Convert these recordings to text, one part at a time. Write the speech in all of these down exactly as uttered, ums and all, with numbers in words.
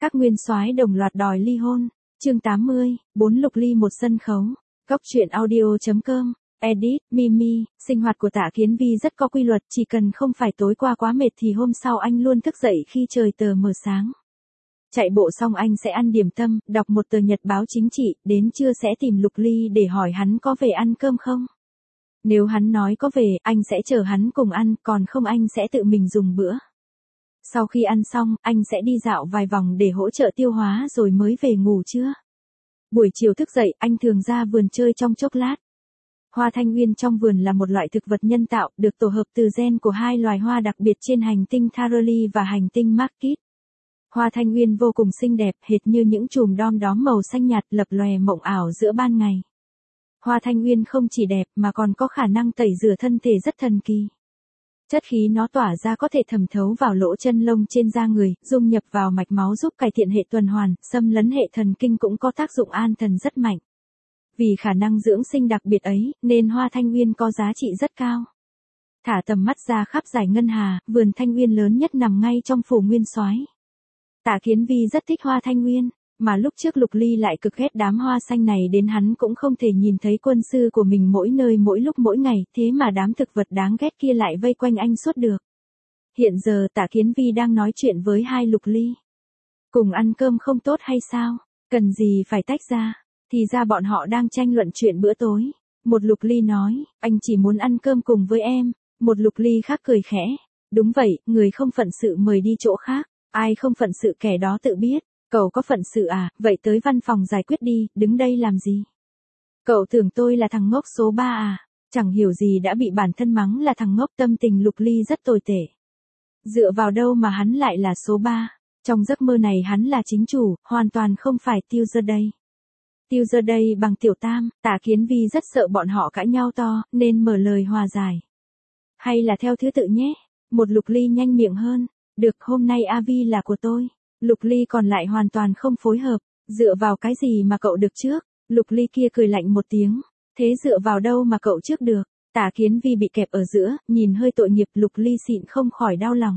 Các nguyên soái đồng loạt đòi ly hôn. Chương tám mươi, bốn lục ly một sân khấu. Góc truyện audio.com. Edit, Mimi, sinh hoạt của Tạ Kiến Vi rất có quy luật, chỉ cần không phải tối qua quá mệt thì hôm sau anh luôn thức dậy khi trời tờ mờ sáng. Chạy bộ xong anh sẽ ăn điểm tâm, đọc một tờ nhật báo chính trị, đến trưa sẽ tìm Lục Ly để hỏi hắn có về ăn cơm không. Nếu hắn nói có về, anh sẽ chờ hắn cùng ăn, còn không anh sẽ tự mình dùng bữa. Sau khi ăn xong, anh sẽ đi dạo vài vòng để hỗ trợ tiêu hóa rồi mới về ngủ trưa. Buổi chiều thức dậy, anh thường ra vườn chơi trong chốc lát. Hoa thanh nguyên trong vườn là một loại thực vật nhân tạo, được tổ hợp từ gen của hai loài hoa đặc biệt trên hành tinh Tharali và hành tinh Margit. Hoa thanh nguyên vô cùng xinh đẹp, hệt như những chùm đom đóm màu xanh nhạt lập lòe mộng ảo giữa ban ngày. Hoa thanh nguyên không chỉ đẹp mà còn có khả năng tẩy rửa thân thể rất thần kỳ. Chất khí nó tỏa ra có thể thẩm thấu vào lỗ chân lông trên da người, dung nhập vào mạch máu giúp cải thiện hệ tuần hoàn, xâm lấn hệ thần kinh cũng có tác dụng an thần rất mạnh. Vì khả năng dưỡng sinh đặc biệt ấy, nên hoa thanh nguyên có giá trị rất cao. Thả tầm mắt ra khắp dải ngân hà, vườn thanh nguyên lớn nhất nằm ngay trong phủ nguyên soái. Tạ Kiến Vi rất thích hoa thanh nguyên, mà lúc trước Lục Ly lại cực ghét đám hoa xanh này đến hắn cũng không thể nhìn thấy quân sư của mình mỗi nơi mỗi lúc mỗi ngày, thế mà đám thực vật đáng ghét kia lại vây quanh anh suốt được. Hiện giờ Tạ Kiến Vi đang nói chuyện với hai Lục Ly. Cùng ăn cơm không tốt hay sao? Cần gì phải tách ra? Thì ra bọn họ đang tranh luận chuyện bữa tối. Một Lục Ly nói, anh chỉ muốn ăn cơm cùng với em. Một Lục Ly khác cười khẽ. Đúng vậy, người không phận sự mời đi chỗ khác. Ai không phận sự kẻ đó tự biết. Cậu có phận sự à, vậy tới văn phòng giải quyết đi, đứng đây làm gì? Cậu tưởng tôi là thằng ngốc số ba à? Chẳng hiểu gì đã bị bản thân mắng là thằng ngốc. Tâm tình Lục Ly rất tồi tệ. Dựa vào đâu mà hắn lại là số ba? Trong giấc mơ này hắn là chính chủ, hoàn toàn không phải Tiêu Giờ Đây. Tiêu Giờ Đây bằng Tiểu Tam. Tạ Kiến Vi rất sợ bọn họ cãi nhau to, nên mở lời hòa giải. Hay là theo thứ tự nhé? Một Lục Ly nhanh miệng hơn. Được, hôm nay a vê là của tôi. Lục Ly còn lại hoàn toàn không phối hợp. Dựa vào cái gì mà cậu được trước? Lục Ly kia cười lạnh một tiếng. Thế dựa vào đâu mà cậu trước được? Tạ Kiến Vi bị kẹp ở giữa, nhìn hơi tội nghiệp. Lục Ly xịn không khỏi đau lòng.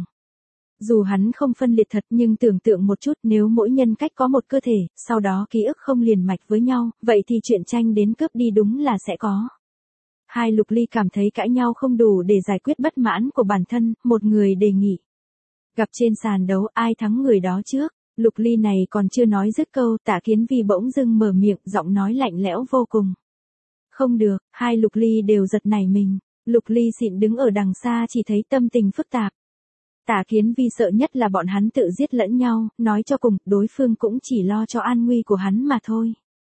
Dù hắn không phân liệt thật nhưng tưởng tượng một chút, nếu mỗi nhân cách có một cơ thể, sau đó ký ức không liền mạch với nhau, vậy thì chuyện tranh đến cướp đi đúng là sẽ có. Hai Lục Ly cảm thấy cãi nhau không đủ để giải quyết bất mãn của bản thân, một người đề nghị. Gặp trên sàn đấu, ai thắng người đó trước. Lục Ly này còn chưa nói dứt câu, Tạ Kiến Vi bỗng dưng mở miệng, giọng nói lạnh lẽo vô cùng. Không được, hai Lục Ly đều giật nảy mình. Lục Ly xịn đứng ở đằng xa chỉ thấy tâm tình phức tạp. Tạ Kiến Vi sợ nhất là bọn hắn tự giết lẫn nhau, nói cho cùng, đối phương cũng chỉ lo cho an nguy của hắn mà thôi.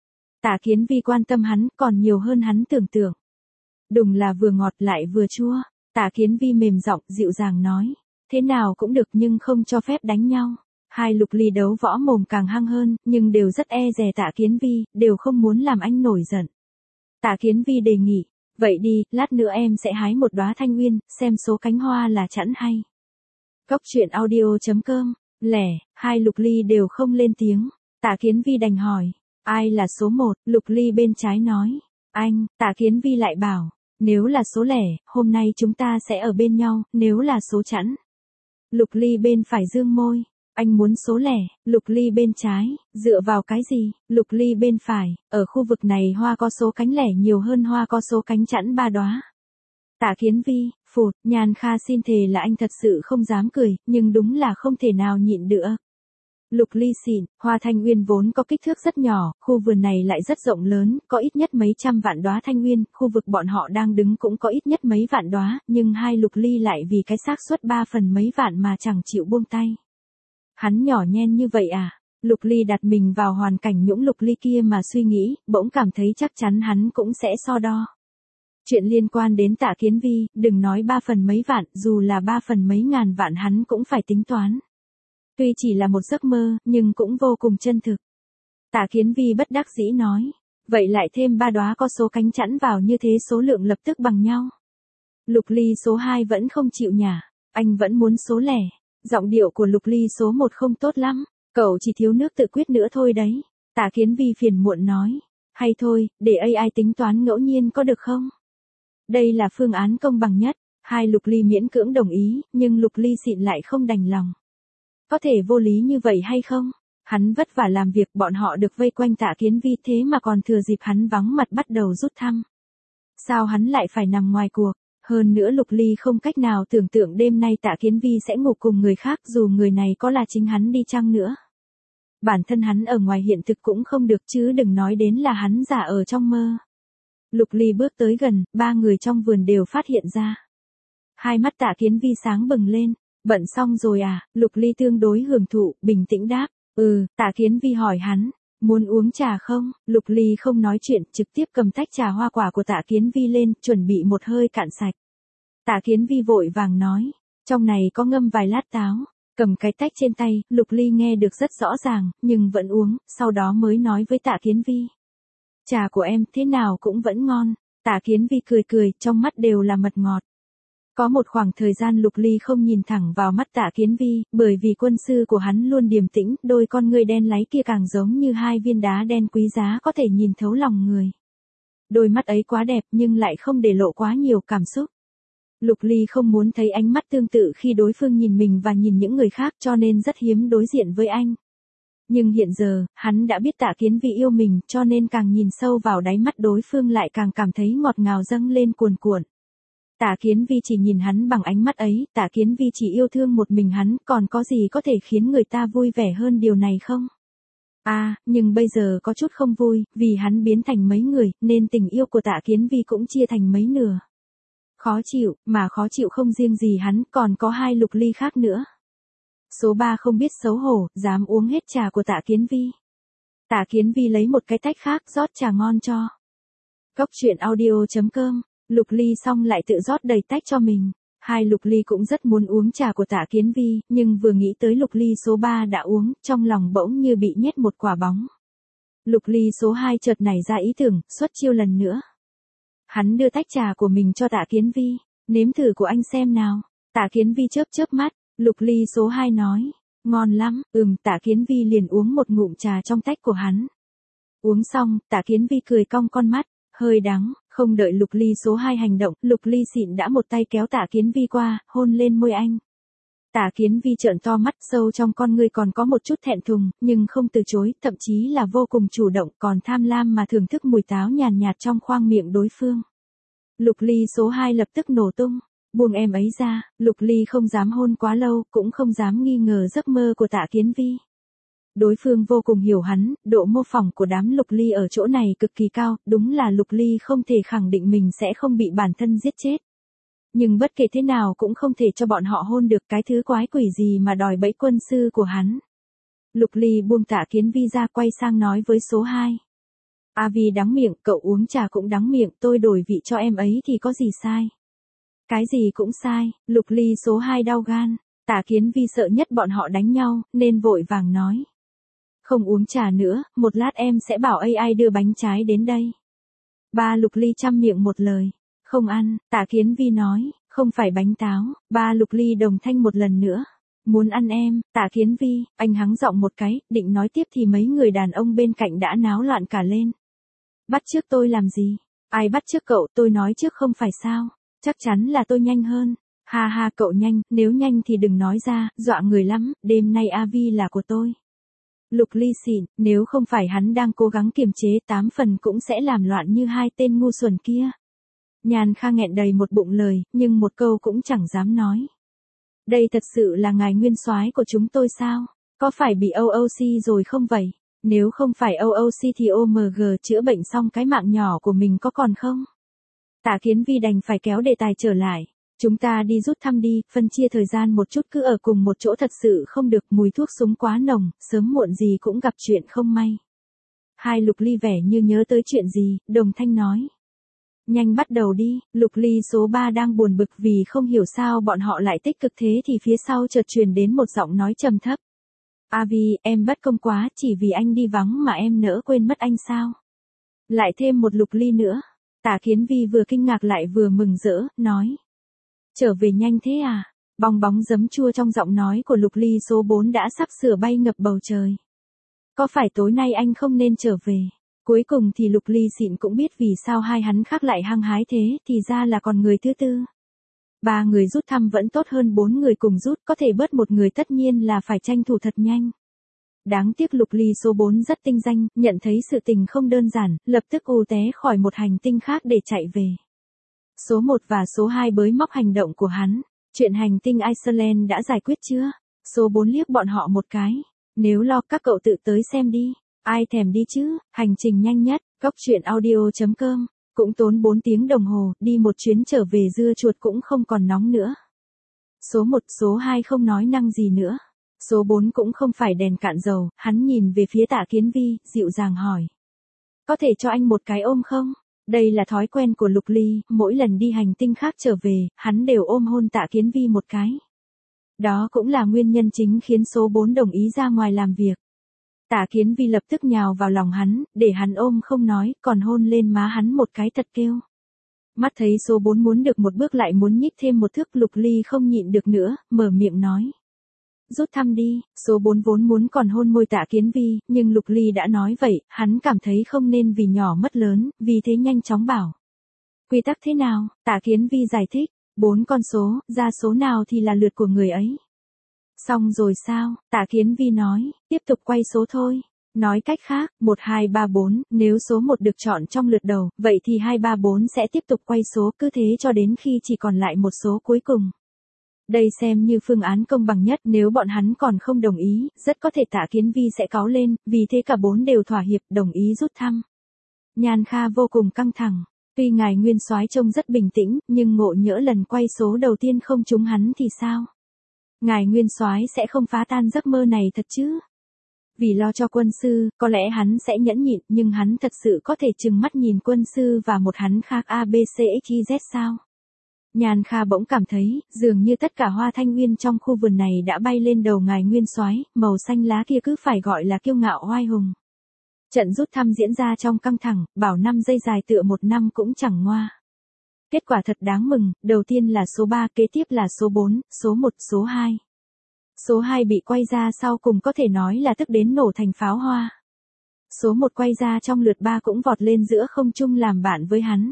Tạ Kiến Vi quan tâm hắn, còn nhiều hơn hắn tưởng tượng. Đùng là vừa ngọt lại vừa chua. Tạ Kiến Vi mềm giọng, dịu dàng nói. Thế nào cũng được nhưng không cho phép đánh nhau. Hai Lục Ly đấu võ mồm càng hăng hơn, nhưng đều rất e dè Tạ Kiến Vi, đều không muốn làm anh nổi giận. Tạ Kiến Vi đề nghị, vậy đi, lát nữa em sẽ hái một đóa thanh nguyên, xem số cánh hoa là chẵn hay. Góc truyện audio.com. Lẻ, hai Lục Ly đều không lên tiếng. Tạ Kiến Vi đành hỏi, ai là số một? Lục Ly bên trái nói, anh. Tạ Kiến Vi lại bảo, nếu là số lẻ, hôm nay chúng ta sẽ ở bên nhau, nếu là số chẵn. Lục Ly bên phải dương môi, anh muốn số lẻ. Lục Ly bên trái, dựa vào cái gì? Lục Ly bên phải, ở khu vực này hoa có số cánh lẻ nhiều hơn hoa có số cánh chẵn ba đóa. Tạ Kiến Vi, phụt, Nhan Kha xin thề là anh thật sự không dám cười, nhưng đúng là không thể nào nhịn được. Lục Ly xịn, hoa thanh nguyên vốn có kích thước rất nhỏ, khu vườn này lại rất rộng lớn, có ít nhất mấy trăm vạn đóa thanh nguyên, khu vực bọn họ đang đứng cũng có ít nhất mấy vạn đóa, nhưng hai Lục Ly lại vì cái xác suất ba phần mấy vạn mà chẳng chịu buông tay. Hắn nhỏ nhen như vậy à? Lục Ly đặt mình vào hoàn cảnh Nhũng Lục Ly kia mà suy nghĩ, bỗng cảm thấy chắc chắn hắn cũng sẽ so đo. Chuyện liên quan đến Tạ Kiến Vi, đừng nói ba phần mấy vạn, dù là ba phần mấy ngàn vạn hắn cũng phải tính toán. Tuy chỉ là một giấc mơ, nhưng cũng vô cùng chân thực. Tạ Kiến Vi bất đắc dĩ nói, vậy lại thêm ba đóa có số cánh chẵn vào như thế số lượng lập tức bằng nhau. Lục Ly số hai vẫn không chịu nhả, anh vẫn muốn số lẻ. Giọng điệu của Lục Ly số một không tốt lắm, cậu chỉ thiếu nước tự quyết nữa thôi đấy. Tạ Kiến Vi phiền muộn nói, hay thôi, để a i tính toán ngẫu nhiên có được không? Đây là phương án công bằng nhất. Hai Lục Ly miễn cưỡng đồng ý, nhưng Lục Ly xịn lại không đành lòng. Có thể vô lý như vậy hay không? Hắn vất vả làm việc, bọn họ được vây quanh Tạ Kiến Vi thế mà còn thừa dịp hắn vắng mặt bắt đầu rút thăm. Sao hắn lại phải nằm ngoài cuộc? Hơn nữa Lục Ly không cách nào tưởng tượng đêm nay Tạ Kiến Vi sẽ ngủ cùng người khác dù người này có là chính hắn đi chăng nữa. Bản thân hắn ở ngoài hiện thực cũng không được chứ đừng nói đến là hắn giả ở trong mơ. Lục Ly bước tới gần, ba người trong vườn đều phát hiện ra. Hai mắt Tạ Kiến Vi sáng bừng lên, bận xong rồi à? Lục Ly tương đối hưởng thụ, bình tĩnh đáp, ừ. Tạ Kiến Vi hỏi hắn, muốn uống trà không? Lục Ly không nói chuyện, trực tiếp cầm tách trà hoa quả của Tạ Kiến Vi lên, chuẩn bị một hơi cạn sạch. Tạ Kiến Vi vội vàng nói, trong này có ngâm vài lát táo. Cầm cái tách trên tay, Lục Ly nghe được rất rõ ràng, nhưng vẫn uống, sau đó mới nói với Tạ Kiến Vi. Trà của em thế nào cũng vẫn ngon. Tạ Kiến Vi cười cười, trong mắt đều là mật ngọt. Có một khoảng thời gian Lục Ly không nhìn thẳng vào mắt Tạ Kiến Vi, bởi vì quân sư của hắn luôn điềm tĩnh, đôi con ngươi đen láy kia càng giống như hai viên đá đen quý giá có thể nhìn thấu lòng người. Đôi mắt ấy quá đẹp nhưng lại không để lộ quá nhiều cảm xúc. Lục Ly không muốn thấy ánh mắt tương tự khi đối phương nhìn mình và nhìn những người khác cho nên rất hiếm đối diện với anh. Nhưng hiện giờ, hắn đã biết Tạ Kiến Vi yêu mình cho nên càng nhìn sâu vào đáy mắt đối phương lại càng cảm thấy ngọt ngào dâng lên cuồn cuộn. Tạ Kiến Vi chỉ nhìn hắn bằng ánh mắt ấy, Tạ Kiến Vi chỉ yêu thương một mình hắn, còn có gì có thể khiến người ta vui vẻ hơn điều này không? À, nhưng bây giờ có chút không vui, vì hắn biến thành mấy người, nên tình yêu của Tạ Kiến Vi cũng chia thành mấy nửa. Khó chịu, mà khó chịu không riêng gì hắn, còn có hai Lục Ly khác nữa. Số ba không biết xấu hổ, dám uống hết trà của Tạ Kiến Vi. Tạ Kiến Vi lấy một cái tách khác rót trà ngon cho. Cốc truyện audio chấm com, Lục Ly xong lại tự rót đầy tách cho mình. Hai Lục Ly cũng rất muốn uống trà của Tạ Kiến Vi, nhưng vừa nghĩ tới Lục Ly số ba đã uống, trong lòng bỗng như bị nhét một quả bóng. Lục Ly số hai chợt nảy ra ý tưởng, xuất chiêu lần nữa. Hắn đưa tách trà của mình cho Tạ Kiến Vi, nếm thử của anh xem nào. Tạ Kiến Vi chớp chớp mắt, Lục Ly số hai nói, ngon lắm, ừm. Tạ Kiến Vi liền uống một ngụm trà trong tách của hắn. Uống xong, Tạ Kiến Vi cười cong con mắt, hơi đắng, không đợi Lục Ly số hai hành động, Lục Ly xịn đã một tay kéo Tạ Kiến Vi qua, hôn lên môi anh. Tạ Kiến Vi trợn to mắt, sâu trong con ngươi còn có một chút thẹn thùng, nhưng không từ chối, thậm chí là vô cùng chủ động, còn tham lam mà thưởng thức mùi táo nhàn nhạt trong khoang miệng đối phương. Lục Ly số hai lập tức nổ tung, buông em ấy ra. Lục Ly không dám hôn quá lâu, cũng không dám nghi ngờ giấc mơ của Tạ Kiến Vi. Đối phương vô cùng hiểu hắn, độ mô phỏng của đám Lục Ly ở chỗ này cực kỳ cao, đúng là Lục Ly không thể khẳng định mình sẽ không bị bản thân giết chết. Nhưng bất kể thế nào cũng không thể cho bọn họ hôn được, cái thứ quái quỷ gì mà đòi bẫy quân sư của hắn. Lục Ly buông Tạ Kiến Vi ra, quay sang nói với số hai. A Vi đắng miệng, cậu uống trà cũng đắng miệng, tôi đổi vị cho em ấy thì có gì sai? Cái gì cũng sai. Lục Ly số hai đau gan. Tạ Kiến Vi sợ nhất bọn họ đánh nhau, nên vội vàng nói. Không uống trà nữa, một lát em sẽ bảo a i đưa bánh trái đến đây. Ba Lục Ly chăm miệng một lời. Không ăn. Tạ Kiến Vi nói, không phải bánh táo. Ba Lục Ly đồng thanh một lần nữa. Muốn ăn em. Tạ Kiến Vi, anh hắng giọng một cái, định nói tiếp thì mấy người đàn ông bên cạnh đã náo loạn cả lên. Bắt chước tôi làm gì? Ai bắt chước cậu? Tôi nói trước không phải sao? Chắc chắn là tôi nhanh hơn. Ha ha, cậu nhanh, nếu nhanh thì đừng nói ra, dọa người lắm, đêm nay a vi là của tôi. Lục Ly xịn, nếu không phải hắn đang cố gắng kiềm chế, tám phần cũng sẽ làm loạn như hai tên ngu xuẩn kia. Nhàn Kha nghẹn đầy một bụng lời, nhưng một câu cũng chẳng dám nói. Đây thật sự là ngài nguyên soái của chúng tôi sao? Có phải bị o o xê rồi không vậy? Nếu không phải o o xê thì o em giê chữa bệnh xong cái mạng nhỏ của mình có còn không? Tạ Kiến Vi đành phải kéo đề tài trở lại. Chúng ta đi rút thăm đi, phân chia thời gian một chút, cứ ở cùng một chỗ thật sự không được, mùi thuốc súng quá nồng, sớm muộn gì cũng gặp chuyện không may. Hai Lục Ly vẻ như nhớ tới chuyện gì, đồng thanh nói. Nhanh bắt đầu đi. Lục Ly số ba đang buồn bực vì không hiểu sao bọn họ lại tích cực thế thì phía sau chợt truyền đến một giọng nói trầm thấp. A Vi, em bất công quá, chỉ vì anh đi vắng mà em nỡ quên mất anh sao? Lại thêm một Lục Ly nữa. Tạ Kiến Vi vừa kinh ngạc lại vừa mừng rỡ, nói. Trở về nhanh thế à? Bong bóng giấm chua trong giọng nói của Lục Ly số bốn đã sắp sửa bay ngập bầu trời. Có phải tối nay anh không nên trở về? Cuối cùng thì Lục Ly xịn cũng biết vì sao hai hắn khác lại hăng hái thế, thì ra là còn người thứ tư. Ba người rút thăm vẫn tốt hơn bốn người cùng rút, có thể bớt một người tất nhiên là phải tranh thủ thật nhanh. Đáng tiếc Lục Ly số bốn rất tinh danh, nhận thấy sự tình không đơn giản, lập tức ù té khỏi một hành tinh khác để chạy về. Số một và số hai bới móc hành động của hắn. Chuyện hành tinh Iceland đã giải quyết chưa? Số bốn liếc bọn họ một cái. Nếu lo các cậu tự tới xem đi. Ai thèm đi chứ, hành trình nhanh nhất, cóc truyện audio chấm com. Cũng tốn bốn tiếng đồng hồ, đi một chuyến trở về dưa chuột cũng không còn nóng nữa. Số một, số hai không nói năng gì nữa. Số bốn cũng không phải đèn cạn dầu, hắn nhìn về phía Tạ Kiến Vi, dịu dàng hỏi. Có thể cho anh một cái ôm không? Đây là thói quen của Lục Ly, mỗi lần đi hành tinh khác trở về, hắn đều ôm hôn Tạ Kiến Vi một cái. Đó cũng là nguyên nhân chính khiến số bốn đồng ý ra ngoài làm việc. Tạ Kiến Vi lập tức nhào vào lòng hắn, để hắn ôm không nói, còn hôn lên má hắn một cái thật kêu. Mắt thấy số bốn muốn được một bước lại muốn nhích thêm một thước, Lục Ly không nhịn được nữa, mở miệng nói. Rút thăm đi, số bốn vốn muốn còn hôn môi Tạ Kiến Vi, nhưng Lục Ly đã nói vậy, hắn cảm thấy không nên vì nhỏ mất lớn, vì thế nhanh chóng bảo. Quy tắc thế nào? Tạ Kiến Vi giải thích, bốn con số, ra số nào thì là lượt của người ấy. Xong rồi sao? Tạ Kiến Vi nói, tiếp tục quay số thôi. Nói cách khác, một hai ba bốn, nếu số một được chọn trong lượt đầu, vậy thì hai ba bốn sẽ tiếp tục quay số, cứ thế cho đến khi chỉ còn lại một số cuối cùng. Đây xem như phương án công bằng nhất, nếu bọn hắn còn không đồng ý, rất có thể Tạ Kiến Vi sẽ cáu lên, vì thế cả bốn đều thỏa hiệp, đồng ý rút thăm. Nhan Kha vô cùng căng thẳng, tuy ngài nguyên soái trông rất bình tĩnh, nhưng ngộ nhỡ lần quay số đầu tiên không trúng hắn thì sao? Ngài nguyên soái sẽ không phá tan giấc mơ này thật chứ? Vì lo cho quân sư, có lẽ hắn sẽ nhẫn nhịn, nhưng hắn thật sự có thể trừng mắt nhìn quân sư và một hắn khác a bê xê ích i dét sao? Nhan Kha bỗng cảm thấy, dường như tất cả hoa thanh nguyên trong khu vườn này đã bay lên đầu ngài nguyên soái, màu xanh lá kia cứ phải gọi là kiêu ngạo oai hùng. Trận rút thăm diễn ra trong căng thẳng, bảo năm giây dài tựa một năm cũng chẳng ngoa. Kết quả thật đáng mừng, đầu tiên là số ba, kế tiếp là số bốn, số một, số hai. Số hai bị quay ra sau cùng có thể nói là tức đến nổ thành pháo hoa. Số một quay ra trong lượt ba cũng vọt lên giữa không trung làm bạn với hắn.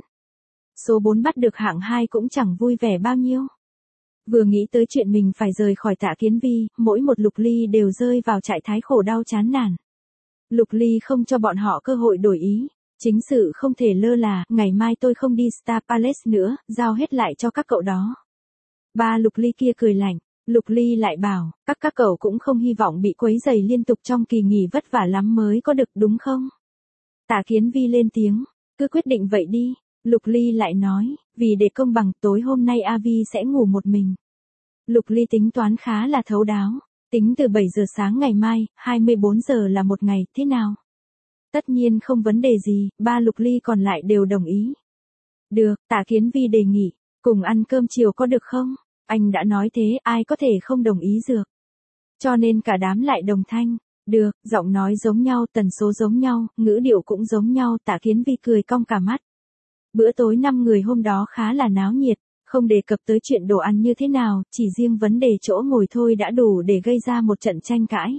Số bốn bắt được hạng hai cũng chẳng vui vẻ bao nhiêu. Vừa nghĩ tới chuyện mình phải rời khỏi Tạ Kiến Vi, mỗi một Lục Ly đều rơi vào trạng thái khổ đau chán nản. Lục Ly không cho bọn họ cơ hội đổi ý. Chính sự không thể lơ là, ngày mai tôi không đi Star Palace nữa, giao hết lại cho các cậu đó. Ba Lục Ly kia cười lạnh. Lục Ly lại bảo, các các cậu cũng không hy vọng bị quấy rầy liên tục trong kỳ nghỉ vất vả lắm mới có được đúng không? Tạ Kiến Vi lên tiếng, cứ quyết định vậy đi. Lục Ly lại nói, vì để công bằng tối hôm nay a vê sẽ ngủ một mình. Lục Ly tính toán khá là thấu đáo, tính từ bảy giờ sáng ngày mai, hai mươi bốn giờ là một ngày, thế nào? Tất nhiên không vấn đề gì, ba Lục Ly còn lại đều đồng ý. Được, Tạ Kiến Vi đề nghị, cùng ăn cơm chiều có được không? Anh đã nói thế, ai có thể không đồng ý dược. Cho nên cả đám lại đồng thanh. Được, giọng nói giống nhau, tần số giống nhau, ngữ điệu cũng giống nhau, Tạ Kiến Vi cười cong cả mắt. Bữa tối năm người hôm đó khá là náo nhiệt, không đề cập tới chuyện đồ ăn như thế nào, chỉ riêng vấn đề chỗ ngồi thôi đã đủ để gây ra một trận tranh cãi.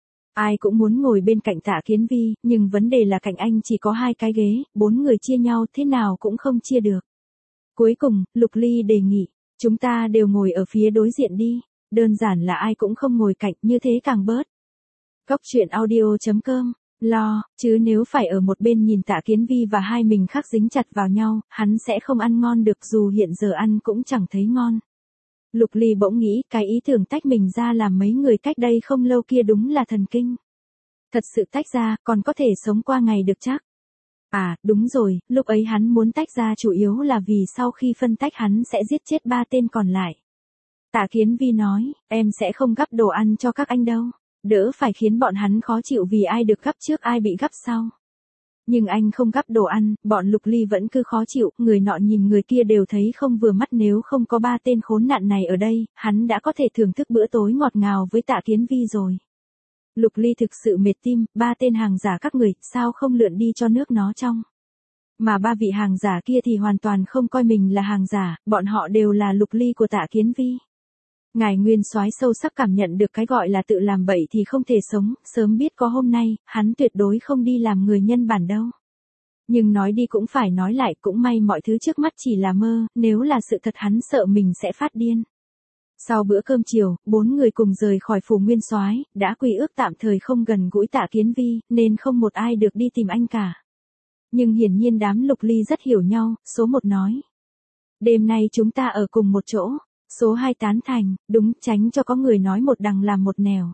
Ai cũng muốn ngồi bên cạnh Tạ Kiến Vi, nhưng vấn đề là cạnh anh chỉ có hai cái ghế, bốn người chia nhau thế nào cũng không chia được. Cuối cùng, Lục Ly đề nghị, chúng ta đều ngồi ở phía đối diện đi, đơn giản là ai cũng không ngồi cạnh, như thế càng bớt. Cóc truyện audio chấm com, lo, chứ nếu phải ở một bên nhìn Tạ Kiến Vi và hai mình khác dính chặt vào nhau, hắn sẽ không ăn ngon được dù hiện giờ ăn cũng chẳng thấy ngon. Lục Ly bỗng nghĩ cái ý tưởng tách mình ra làm mấy người cách đây không lâu kia đúng là thần kinh. Thật sự tách ra, còn có thể sống qua ngày được chắc. À, đúng rồi, lúc ấy hắn muốn tách ra chủ yếu là vì sau khi phân tách hắn sẽ giết chết ba tên còn lại. Tạ Kiến Vi nói, em sẽ không gắp đồ ăn cho các anh đâu, đỡ phải khiến bọn hắn khó chịu vì ai được gắp trước ai bị gắp sau. Nhưng anh không gắp đồ ăn, bọn Lục Ly vẫn cứ khó chịu, người nọ nhìn người kia đều thấy không vừa mắt, nếu không có ba tên khốn nạn này ở đây, hắn đã có thể thưởng thức bữa tối ngọt ngào với Tạ Kiến Vi rồi. Lục Ly thực sự mệt tim, ba tên hàng giả các người, sao không lượn đi cho nước nó trong. Mà ba vị hàng giả kia thì hoàn toàn không coi mình là hàng giả, bọn họ đều là Lục Ly của Tạ Kiến Vi. Ngài nguyên soái sâu sắc cảm nhận được cái gọi là tự làm bậy thì không thể sống, sớm biết có hôm nay, hắn tuyệt đối không đi làm người nhân bản đâu. Nhưng nói đi cũng phải nói lại, cũng may mọi thứ trước mắt chỉ là mơ, nếu là sự thật hắn sợ mình sẽ phát điên. Sau bữa cơm chiều, bốn người cùng rời khỏi phủ nguyên soái, đã quy ước tạm thời không gần gũi Tạ Kiến Vi, nên không một ai được đi tìm anh cả. Nhưng hiển nhiên đám Lục Ly rất hiểu nhau, số một nói. Đêm nay chúng ta ở cùng một chỗ. Số hai tán thành, đúng, tránh cho có người nói một đằng làm một nẻo.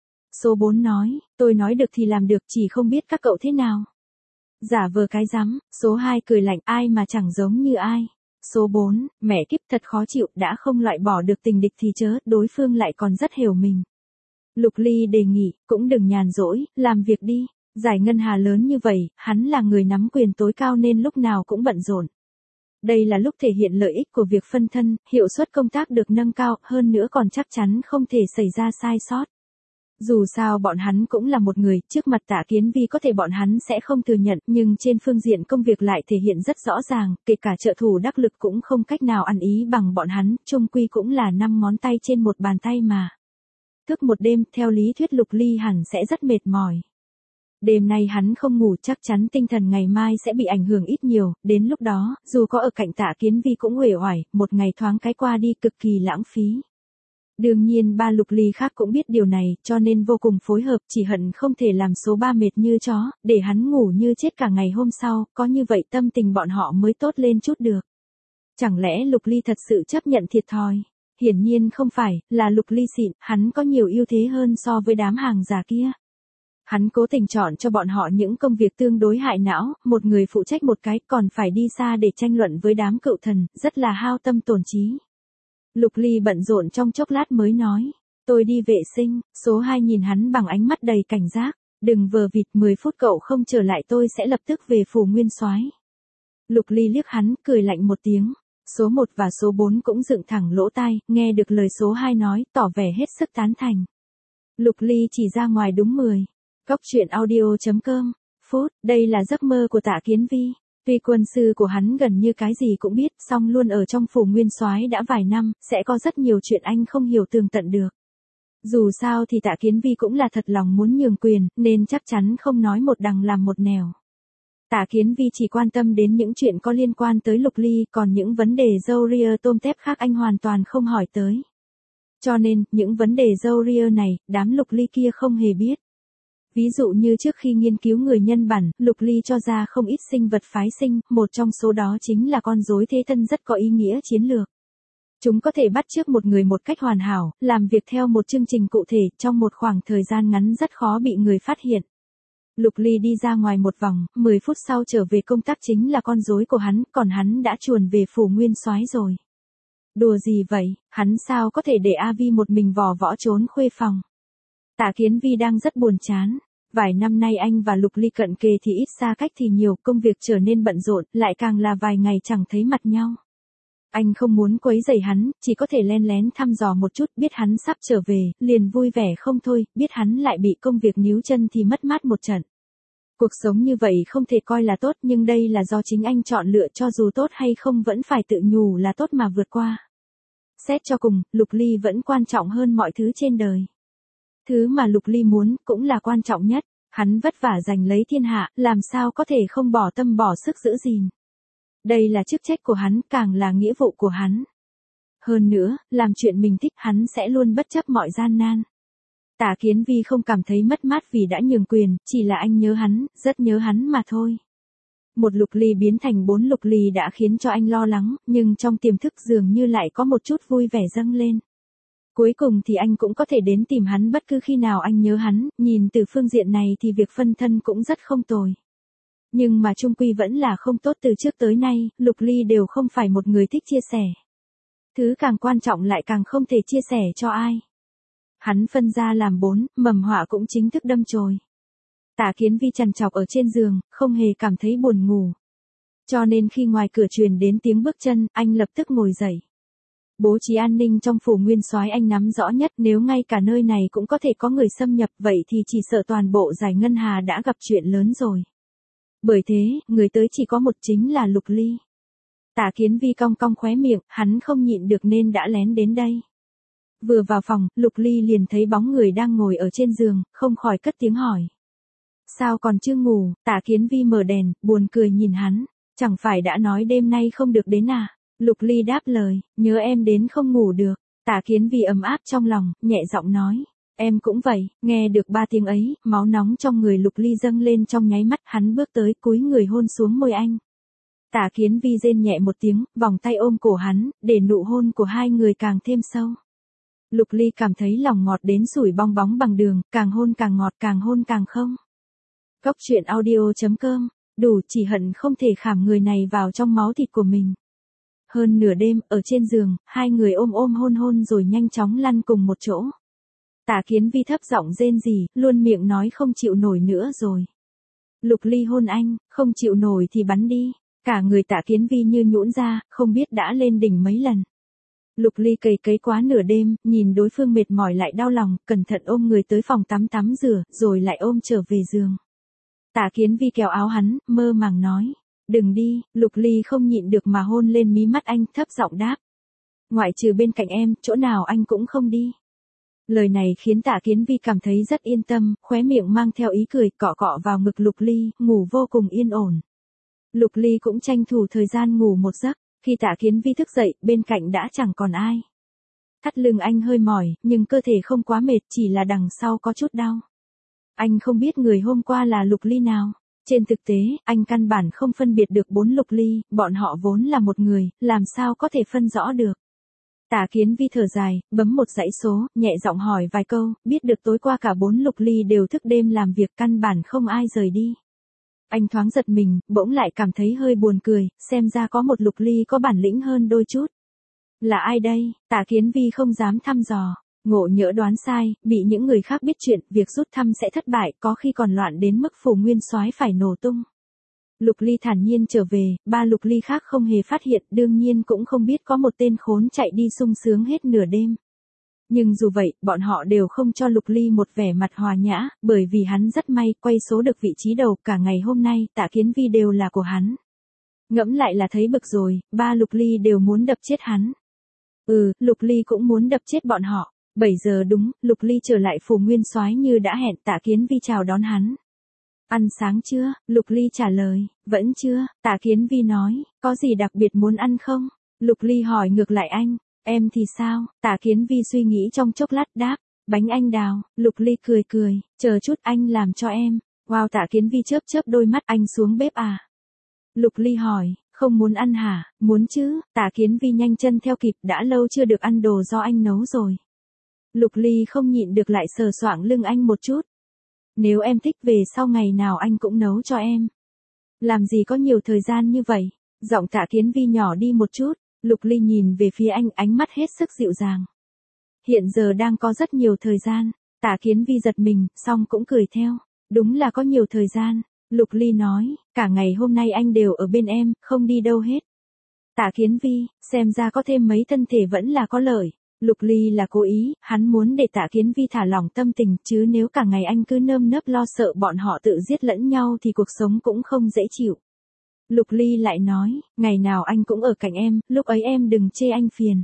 Số bốn nói, tôi nói được thì làm được, chỉ không biết các cậu thế nào. Giả vờ cái rắm, số hai cười lạnh, ai mà chẳng giống như ai. Số bốn, mẹ kiếp thật khó chịu, đã không loại bỏ được tình địch thì chớ, đối phương lại còn rất hiểu mình. Lục Ly đề nghị, cũng đừng nhàn rỗi, làm việc đi. Giải ngân hà lớn như vậy, hắn là người nắm quyền tối cao nên lúc nào cũng bận rộn. Đây là lúc thể hiện lợi ích của việc phân thân, hiệu suất công tác được nâng cao, hơn nữa còn chắc chắn không thể xảy ra sai sót. Dù sao bọn hắn cũng là một người, trước mặt Tạ Kiến Vi có thể bọn hắn sẽ không thừa nhận, nhưng trên phương diện công việc lại thể hiện rất rõ ràng, kể cả trợ thủ đắc lực cũng không cách nào ăn ý bằng bọn hắn, chung quy cũng là năm ngón tay trên một bàn tay mà. Thức một đêm, theo lý thuyết Lục Ly hẳn sẽ rất mệt mỏi. Đêm nay hắn không ngủ, chắc chắn tinh thần ngày mai sẽ bị ảnh hưởng ít nhiều, đến lúc đó, dù có ở cạnh Tạ Kiến Vi cũng uể oải, một ngày thoáng cái qua đi cực kỳ lãng phí. Đương nhiên ba Lục Ly khác cũng biết điều này, cho nên vô cùng phối hợp, chỉ hận không thể làm số ba mệt như chó, để hắn ngủ như chết cả ngày hôm sau, có như vậy tâm tình bọn họ mới tốt lên chút được. Chẳng lẽ Lục Ly thật sự chấp nhận thiệt thòi? Hiển nhiên không phải, là Lục Ly xịn, hắn có nhiều ưu thế hơn so với đám hàng già kia. Hắn cố tình chọn cho bọn họ những công việc tương đối hại não, một người phụ trách một cái, còn phải đi xa để tranh luận với đám cựu thần, rất là hao tâm tổn trí. Lục Ly bận rộn trong chốc lát mới nói, tôi đi vệ sinh, số hai nhìn hắn bằng ánh mắt đầy cảnh giác, đừng vờ vịt, mười phút cậu không trở lại tôi sẽ lập tức về phủ nguyên soái. Lục Ly liếc hắn, cười lạnh một tiếng, số một và số bốn cũng dựng thẳng lỗ tai, nghe được lời số hai nói, tỏ vẻ hết sức tán thành. Lục Ly chỉ ra ngoài đúng mười. Cóc truyện audio chấm com, phút, đây là giấc mơ của Tạ Kiến Vi. Tuy quân sư của hắn gần như cái gì cũng biết, song luôn ở trong phủ nguyên soái đã vài năm, sẽ có rất nhiều chuyện anh không hiểu tường tận được. Dù sao thì Tạ Kiến Vi cũng là thật lòng muốn nhường quyền, nên chắc chắn không nói một đằng làm một nẻo. Tạ Kiến Vi chỉ quan tâm đến những chuyện có liên quan tới Lục Ly, còn những vấn đề râu ria tôm tép khác anh hoàn toàn không hỏi tới. Cho nên, những vấn đề râu ria này, đám Lục Ly kia không hề biết. Ví dụ như trước khi nghiên cứu người nhân bản, Lục Ly cho ra không ít sinh vật phái sinh, một trong số đó chính là con rối thế thân rất có ý nghĩa chiến lược. Chúng có thể bắt chước một người một cách hoàn hảo, làm việc theo một chương trình cụ thể, trong một khoảng thời gian ngắn rất khó bị người phát hiện. Lục Ly đi ra ngoài một vòng, mười phút sau trở về công tác chính là con rối của hắn, còn hắn đã chuồn về phủ nguyên soái rồi. Đùa gì vậy, hắn sao có thể để A Vi một mình vò võ trốn khuê phòng. Tạ Kiến Vi đang rất buồn chán. Vài năm nay anh và Lục Ly cận kề thì ít, xa cách thì nhiều, công việc trở nên bận rộn, lại càng là vài ngày chẳng thấy mặt nhau. Anh không muốn quấy rầy hắn, chỉ có thể len lén thăm dò một chút, biết hắn sắp trở về, liền vui vẻ không thôi, biết hắn lại bị công việc níu chân thì mất mát một trận. Cuộc sống như vậy không thể coi là tốt, nhưng đây là do chính anh chọn lựa, cho dù tốt hay không vẫn phải tự nhủ là tốt mà vượt qua. Xét cho cùng, Lục Ly vẫn quan trọng hơn mọi thứ trên đời. Thứ mà Lục Ly muốn, cũng là quan trọng nhất, hắn vất vả giành lấy thiên hạ, làm sao có thể không bỏ tâm bỏ sức giữ gìn. Đây là chức trách của hắn, càng là nghĩa vụ của hắn. Hơn nữa, làm chuyện mình thích, hắn sẽ luôn bất chấp mọi gian nan. Tạ Kiến Vi không cảm thấy mất mát vì đã nhường quyền, chỉ là anh nhớ hắn, rất nhớ hắn mà thôi. Một Lục Ly biến thành bốn Lục Ly đã khiến cho anh lo lắng, nhưng trong tiềm thức dường như lại có một chút vui vẻ dâng lên. Cuối cùng thì anh cũng có thể đến tìm hắn bất cứ khi nào anh nhớ hắn, nhìn từ phương diện này thì việc phân thân cũng rất không tồi. Nhưng mà chung quy vẫn là không tốt, từ trước tới nay, Lục Ly đều không phải một người thích chia sẻ. Thứ càng quan trọng lại càng không thể chia sẻ cho ai. Hắn phân ra làm bốn, mầm họa cũng chính thức đâm chồi. Tạ Kiến Vi trằn trọc ở trên giường, không hề cảm thấy buồn ngủ. Cho nên khi ngoài cửa truyền đến tiếng bước chân, anh lập tức ngồi dậy. Bố trí an ninh trong phủ nguyên soái anh nắm rõ nhất, nếu ngay cả nơi này cũng có thể có người xâm nhập, vậy thì chỉ sợ toàn bộ giải ngân hà đã gặp chuyện lớn rồi. Bởi thế, người tới chỉ có một, chính là Lục Ly. Tạ Kiến Vi cong cong khóe miệng, hắn không nhịn được nên đã lén đến đây. Vừa vào phòng, Lục Ly liền thấy bóng người đang ngồi ở trên giường, không khỏi cất tiếng hỏi. Sao còn chưa ngủ? Tạ Kiến Vi mở đèn, buồn cười nhìn hắn, chẳng phải đã nói đêm nay không được đến à? Lục Ly đáp lời, nhớ em đến không ngủ được. Tả Kiến Vi ấm áp trong lòng, nhẹ giọng nói. Em cũng vậy, nghe được ba tiếng ấy, máu nóng trong người Lục Ly dâng lên trong nháy mắt, hắn bước tới cúi người hôn xuống môi anh. Tả Kiến Vi rên nhẹ một tiếng, vòng tay ôm cổ hắn, để nụ hôn của hai người càng thêm sâu. Lục Ly cảm thấy lòng ngọt đến sủi bong bóng bằng đường, càng hôn càng ngọt, càng hôn càng không. Cốc truyện audio chấm com, đủ chỉ hận không thể khảm người này vào trong máu thịt của mình. Hơn nửa đêm, ở trên giường, hai người ôm ôm hôn hôn rồi nhanh chóng lăn cùng một chỗ. Tả Kiến Vi thấp giọng rên rỉ, luôn miệng nói không chịu nổi nữa rồi. Lục Ly hôn anh, không chịu nổi thì bắn đi. Cả người Tả Kiến Vi như nhũn ra, không biết đã lên đỉnh mấy lần. Lục Ly cày cấy quá nửa đêm, nhìn đối phương mệt mỏi lại đau lòng, cẩn thận ôm người tới phòng tắm tắm rửa, rồi lại ôm trở về giường. Tả Kiến Vi kéo áo hắn, mơ màng nói. Đừng đi, Lục Ly không nhịn được mà hôn lên mí mắt anh, thấp giọng đáp. Ngoại trừ bên cạnh em, chỗ nào anh cũng không đi. Lời này khiến Tả Kiến Vi cảm thấy rất yên tâm, khóe miệng mang theo ý cười, cọ cọ vào ngực Lục Ly, ngủ vô cùng yên ổn. Lục Ly cũng tranh thủ thời gian ngủ một giấc, khi Tả Kiến Vi thức dậy, bên cạnh đã chẳng còn ai. Thắt lưng anh hơi mỏi, nhưng cơ thể không quá mệt, chỉ là đằng sau có chút đau. Anh không biết người hôm qua là Lục Ly nào. Trên thực tế, anh căn bản không phân biệt được bốn Lục Ly, bọn họ vốn là một người, làm sao có thể phân rõ được. Tả Kiến Vi thở dài, bấm một dãy số, nhẹ giọng hỏi vài câu, biết được tối qua cả bốn Lục Ly đều thức đêm làm việc, căn bản không ai rời đi. Anh thoáng giật mình, bỗng lại cảm thấy hơi buồn cười, xem ra có một Lục Ly có bản lĩnh hơn đôi chút. Là ai đây? Tả Kiến Vi không dám thăm dò, ngộ nhỡ đoán sai, bị những người khác biết chuyện, việc rút thăm sẽ thất bại, có khi còn loạn đến mức Phủ Nguyên Soái phải nổ tung. Lục Ly thản nhiên trở về, ba Lục Ly khác không hề phát hiện, đương nhiên cũng không biết có một tên khốn chạy đi sung sướng hết nửa đêm. Nhưng dù vậy, bọn họ đều không cho Lục Ly một vẻ mặt hòa nhã, bởi vì hắn rất may, quay số được vị trí đầu, cả ngày hôm nay, Tả Kiến Vi đều là của hắn. Ngẫm lại là thấy bực rồi, ba Lục Ly đều muốn đập chết hắn. Ừ, Lục Ly cũng muốn đập chết bọn họ. bảy giờ đúng, Lục Ly trở lại Phủ Nguyên Soái như đã hẹn, Tả Kiến Vi chào đón hắn. Ăn sáng chưa? Lục Ly trả lời, vẫn chưa. Tả Kiến Vi nói, có gì đặc biệt muốn ăn không? Lục Ly hỏi ngược lại anh, em thì sao? Tả Kiến Vi suy nghĩ trong chốc lát đáp, bánh anh đào. Lục Ly cười cười, chờ chút anh làm cho em. Wow, Tả Kiến Vi chớp chớp đôi mắt, anh xuống bếp à? Lục Ly hỏi, không muốn ăn hả? Muốn chứ. Tả Kiến Vi nhanh chân theo kịp, đã lâu chưa được ăn đồ do anh nấu rồi. Lục Ly không nhịn được lại sờ soạng lưng anh một chút. Nếu em thích về sau ngày nào anh cũng nấu cho em. Làm gì có nhiều thời gian như vậy. Giọng Tả Kiến Vi nhỏ đi một chút. Lục Ly nhìn về phía anh, ánh mắt hết sức dịu dàng. Hiện giờ đang có rất nhiều thời gian. Tả Kiến Vi giật mình, xong cũng cười theo. Đúng là có nhiều thời gian. Lục Ly nói, cả ngày hôm nay anh đều ở bên em, không đi đâu hết. Tả Kiến Vi, xem ra có thêm mấy thân thể vẫn là có lợi. Lục Ly là cố ý, hắn muốn để Tả Kiến Vi thả lỏng tâm tình, chứ nếu cả ngày anh cứ nơm nớp lo sợ bọn họ tự giết lẫn nhau thì cuộc sống cũng không dễ chịu. Lục Ly lại nói, ngày nào anh cũng ở cạnh em, lúc ấy em đừng chê anh phiền.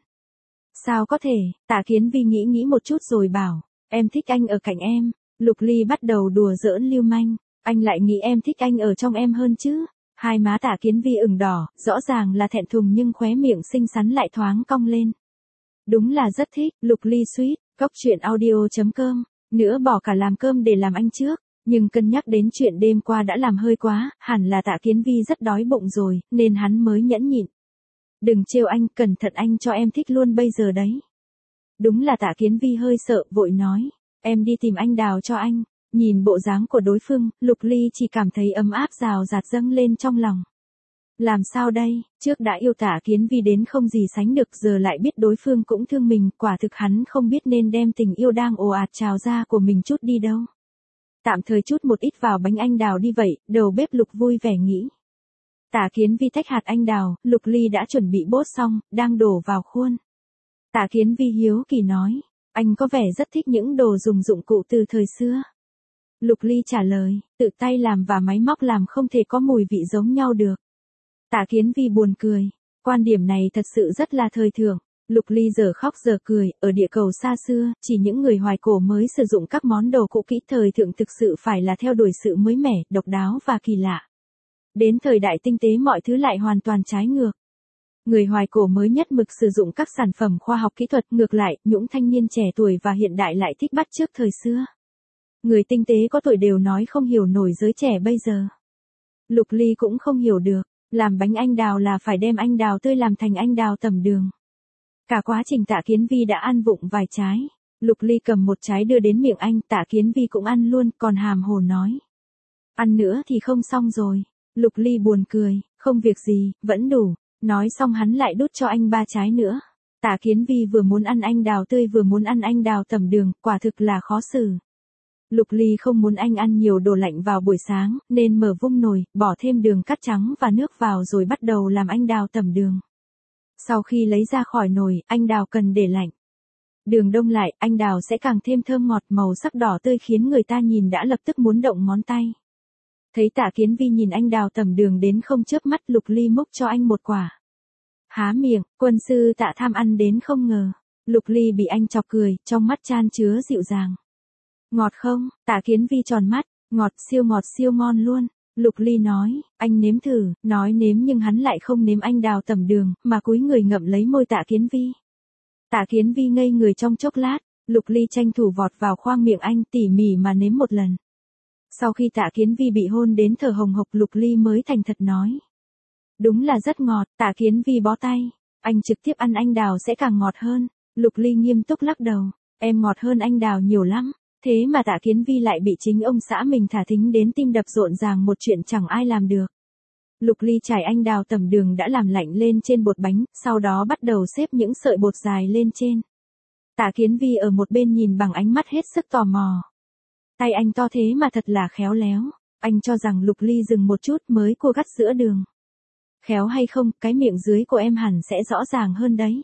Sao có thể? Tả Kiến Vi nghĩ nghĩ một chút rồi bảo, em thích anh ở cạnh em. Lục Ly bắt đầu đùa giỡn lưu manh, anh lại nghĩ em thích anh ở trong em hơn chứ. Hai má Tả Kiến Vi ửng đỏ, rõ ràng là thẹn thùng nhưng khóe miệng xinh xắn lại thoáng cong lên. Đúng là rất thích. Lục Ly suýt, cốc truyện audio chấm com, nữa bỏ cả làm cơm để làm anh trước, nhưng cân nhắc đến chuyện đêm qua đã làm hơi quá, hẳn là Tả Kiến Vi rất đói bụng rồi, nên hắn mới nhẫn nhịn. Đừng trêu anh, cẩn thận anh cho em thích luôn bây giờ đấy. Đúng là Tả Kiến Vi hơi sợ, vội nói, em đi tìm anh đào cho anh. Nhìn bộ dáng của đối phương, Lục Ly chỉ cảm thấy ấm áp rào rạt dâng lên trong lòng. Làm sao đây, trước đã yêu Tả Kiến Vi đến không gì sánh được, giờ lại biết đối phương cũng thương mình, quả thực hắn không biết nên đem tình yêu đang ồ ạt trào ra của mình chút đi đâu. Tạm thời chút một ít vào bánh anh đào đi vậy, đầu bếp Lục vui vẻ nghĩ. Tả Kiến Vi tách hạt anh đào, Lục Ly đã chuẩn bị bốt xong, đang đổ vào khuôn. Tả Kiến Vi hiếu kỳ nói, anh có vẻ rất thích những đồ dùng dụng cụ từ thời xưa. Lục Ly trả lời, tự tay làm và máy móc làm không thể có mùi vị giống nhau được. Tả Kiến Vi buồn cười, quan điểm này thật sự rất là thời thượng. Lục Ly giờ khóc giờ cười, ở địa cầu xa xưa, chỉ những người hoài cổ mới sử dụng các món đồ cũ kỹ, thời thượng thực sự phải là theo đuổi sự mới mẻ, độc đáo và kỳ lạ. Đến thời đại tinh tế mọi thứ lại hoàn toàn trái ngược. Người hoài cổ mới nhất mực sử dụng các sản phẩm khoa học kỹ thuật, ngược lại, những thanh niên trẻ tuổi và hiện đại lại thích bắt chước thời xưa. Người tinh tế có tuổi đều nói không hiểu nổi giới trẻ bây giờ. Lục Ly cũng không hiểu được, làm bánh anh đào là phải đem anh đào tươi làm thành anh đào tẩm đường. Cả quá trình Tạ Kiến Vi đã ăn vụng vài trái. Lục Ly cầm một trái đưa đến miệng anh, Tạ Kiến Vi cũng ăn luôn, còn hàm hồ nói. Ăn nữa thì không xong rồi. Lục Ly buồn cười, không việc gì, vẫn đủ. Nói xong hắn lại đút cho anh ba trái nữa. Tạ Kiến Vi vừa muốn ăn anh đào tươi vừa muốn ăn anh đào tẩm đường, quả thực là khó xử. Lục Ly không muốn anh ăn nhiều đồ lạnh vào buổi sáng, nên mở vung nồi, bỏ thêm đường cát trắng và nước vào rồi bắt đầu làm anh đào tẩm đường. Sau khi lấy ra khỏi nồi, anh đào cần để lạnh. Đường đông lại, anh đào sẽ càng thêm thơm ngọt, màu sắc đỏ tươi khiến người ta nhìn đã lập tức muốn động ngón tay. Thấy Tạ Kiến Vi nhìn anh đào tẩm đường đến không chớp mắt, Lục Ly múc cho anh một quả. Há miệng, quân sư Tạ tham ăn đến không ngờ. Lục Ly bị anh chọc cười, trong mắt chan chứa dịu dàng. Ngọt không? Tạ Kiến Vi tròn mắt, ngọt, siêu ngọt siêu ngon luôn. Lục Ly nói, anh nếm thử, nói nếm nhưng hắn lại không nếm anh đào tẩm đường, mà cúi người ngậm lấy môi Tạ Kiến Vi. Tạ Kiến Vi ngây người trong chốc lát, Lục Ly tranh thủ vọt vào khoang miệng anh tỉ mỉ mà nếm một lần. Sau khi Tạ Kiến Vi bị hôn đến thở hồng hộc, Lục Ly mới thành thật nói. Đúng là rất ngọt. Tạ Kiến Vi bó tay, anh trực tiếp ăn anh đào sẽ càng ngọt hơn. Lục Ly nghiêm túc lắc đầu, em ngọt hơn anh đào nhiều lắm. Thế mà Tạ Kiến Vi lại bị chính ông xã mình thả thính đến tim đập rộn ràng, một chuyện chẳng ai làm được. Lục Ly trải anh đào tẩm đường đã làm lạnh lên trên bột bánh, sau đó bắt đầu xếp những sợi bột dài lên trên. Tạ Kiến Vi ở một bên nhìn bằng ánh mắt hết sức tò mò. Tay anh to thế mà thật là khéo léo. Anh cho rằng Lục Ly dừng một chút mới cua gắt giữa đường. Khéo hay không, cái miệng dưới của em hẳn sẽ rõ ràng hơn đấy.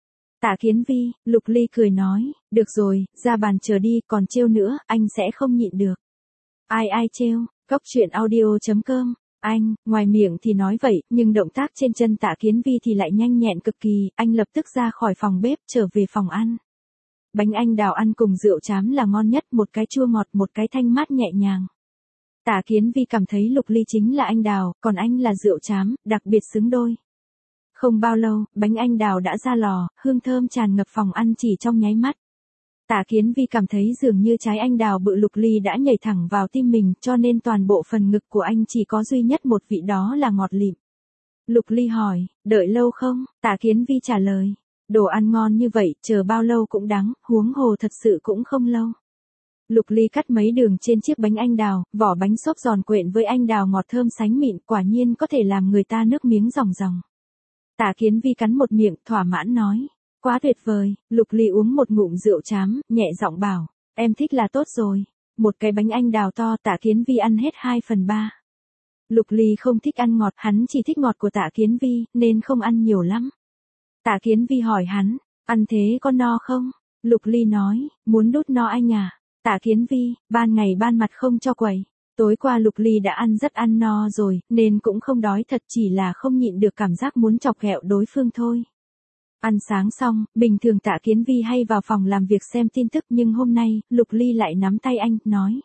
Tạ Kiến Vi, Lục Ly cười nói, được rồi, ra bàn chờ đi, còn trêu nữa, anh sẽ không nhịn được. Ai ai trêu, Cốc truyện audio chấm com. Anh, ngoài miệng thì nói vậy, nhưng động tác trên chân Tạ Kiến Vi thì lại nhanh nhẹn cực kỳ, anh lập tức ra khỏi phòng bếp trở về phòng ăn. Bánh anh đào ăn cùng rượu trám là ngon nhất, một cái chua ngọt, một cái thanh mát nhẹ nhàng. Tạ Kiến Vi cảm thấy Lục Ly chính là anh đào, còn anh là rượu trám, đặc biệt xứng đôi. Không bao lâu, bánh anh đào đã ra lò, hương thơm tràn ngập phòng ăn chỉ trong nháy mắt. Tạ Kiến Vi cảm thấy dường như trái anh đào bự Lục Ly đã nhảy thẳng vào tim mình, cho nên toàn bộ phần ngực của anh chỉ có duy nhất một vị, đó là ngọt lịm. Lục Ly hỏi, đợi lâu không? Tạ Kiến Vi trả lời, đồ ăn ngon như vậy, chờ bao lâu cũng đắng, huống hồ thật sự cũng không lâu. Lục Ly cắt mấy đường trên chiếc bánh anh đào, vỏ bánh xốp giòn quyện với anh đào ngọt thơm sánh mịn, quả nhiên có thể làm người ta nước miếng ròng ròng. Tạ Kiến Vi cắn một miệng, thỏa mãn nói, quá tuyệt vời. Lục Ly uống một ngụm rượu trám, nhẹ giọng bảo, em thích là tốt rồi. Một cái bánh anh đào to, Tạ Kiến Vi ăn hết hai phần ba. Lục Ly không thích ăn ngọt, hắn chỉ thích ngọt của Tạ Kiến Vi, nên không ăn nhiều lắm. Tạ Kiến Vi hỏi hắn, ăn thế có no không? Lục Ly nói, muốn đút no anh à? Tạ Kiến Vi, ban ngày ban mặt không cho quẩy. Tối qua Lục Ly đã ăn rất ăn no rồi, nên cũng không đói thật, chỉ là không nhịn được cảm giác muốn chọc ghẹo đối phương thôi. Ăn sáng xong, bình thường Tạ Kiến Vi hay vào phòng làm việc xem tin tức, nhưng hôm nay, Lục Ly lại nắm tay anh, nói.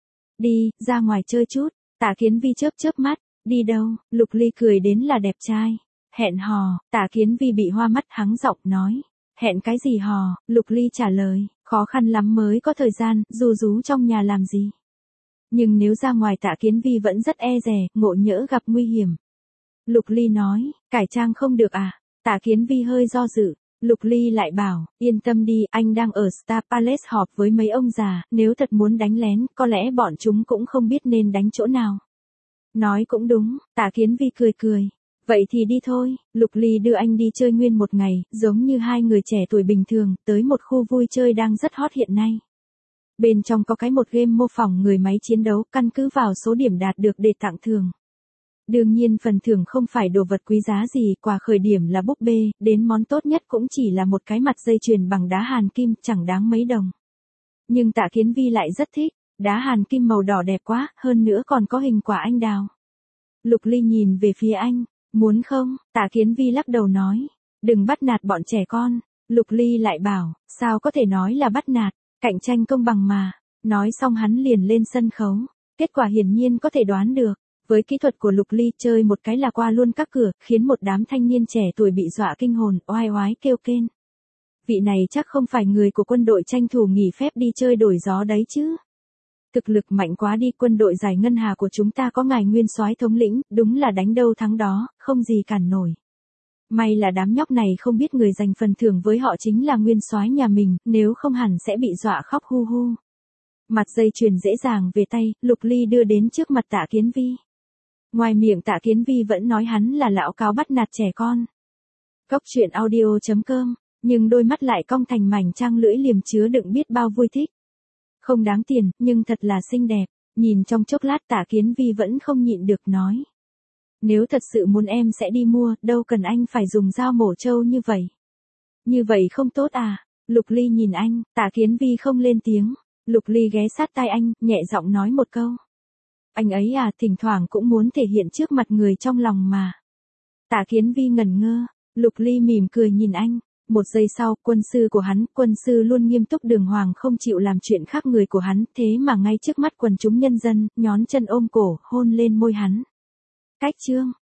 Đi, ra ngoài chơi chút. Tạ Kiến Vi chớp chớp mắt, đi đâu? Lục Ly cười đến là đẹp trai. Hẹn hò. Tạ Kiến Vi bị hoa mắt, hắng giọng nói. Hẹn cái gì hò? Lục Ly trả lời, khó khăn lắm mới có thời gian, ru rú trong nhà làm gì. Nhưng nếu ra ngoài Tạ Kiến Vi vẫn rất e dè, ngộ nhỡ gặp nguy hiểm. Lục Ly nói, cải trang không được à? Tạ Kiến Vi hơi do dự. Lục Ly lại bảo, yên tâm đi, anh đang ở Star Palace họp với mấy ông già, nếu thật muốn đánh lén, có lẽ bọn chúng cũng không biết nên đánh chỗ nào. Nói cũng đúng. Tạ Kiến Vi cười cười. Vậy thì đi thôi. Lục Ly đưa anh đi chơi nguyên một ngày, giống như hai người trẻ tuổi bình thường, tới một khu vui chơi đang rất hot hiện nay. Bên trong có cái một game mô phỏng người máy chiến đấu, căn cứ vào số điểm đạt được để tặng thưởng. Đương nhiên phần thưởng không phải đồ vật quý giá gì, quà khởi điểm là búp bê, đến món tốt nhất cũng chỉ là một cái mặt dây chuyền bằng đá hàn kim, chẳng đáng mấy đồng. Nhưng Tạ Kiến Vi lại rất thích, đá hàn kim màu đỏ đẹp quá, hơn nữa còn có hình quả anh đào. Lục Ly nhìn về phía anh, muốn không? Tạ Kiến Vi lắc đầu nói, đừng bắt nạt bọn trẻ con. Lục Ly lại bảo, sao có thể nói là bắt nạt, cạnh tranh công bằng mà. Nói xong hắn liền lên sân khấu, kết quả hiển nhiên có thể đoán được. Với kỹ thuật của Lục Ly chơi một cái là qua luôn các cửa, khiến một đám thanh niên trẻ tuổi bị dọa kinh hồn, oai oái kêu kên. Vị này chắc không phải người của quân đội tranh thủ nghỉ phép đi chơi đổi gió đấy chứ. Thực lực mạnh quá đi, quân đội giải ngân hà của chúng ta có ngài nguyên soái thống lĩnh, đúng là đánh đâu thắng đó, không gì cản nổi. May là đám nhóc này không biết người giành phần thưởng với họ chính là nguyên soái nhà mình, nếu không hẳn sẽ bị dọa khóc hu hu. Mặt dây chuyền dễ dàng về tay, Lục Ly đưa đến trước mặt Tạ Kiến Vi. Ngoài miệng Tạ Kiến Vi vẫn nói hắn là lão cáo bắt nạt trẻ con. Cốc truyện audio chấm com, nhưng đôi mắt lại cong thành mảnh trang lưỡi liềm chứa đựng biết bao vui thích. Không đáng tiền, nhưng thật là xinh đẹp, nhìn trong chốc lát Tạ Kiến Vi vẫn không nhịn được nói. Nếu thật sự muốn em sẽ đi mua, đâu cần anh phải dùng dao mổ trâu như vậy. Như vậy không tốt à? Lục Ly nhìn anh, Tạ Kiến Vi không lên tiếng. Lục Ly ghé sát tai anh, nhẹ giọng nói một câu. Anh ấy à, thỉnh thoảng cũng muốn thể hiện trước mặt người trong lòng mà. Tạ Kiến Vi ngẩn ngơ, Lục Ly mỉm cười nhìn anh. Một giây sau, quân sư của hắn, quân sư luôn nghiêm túc đường hoàng không chịu làm chuyện khác người của hắn, thế mà ngay trước mắt quần chúng nhân dân, nhón chân ôm cổ, hôn lên môi hắn. Cách chương.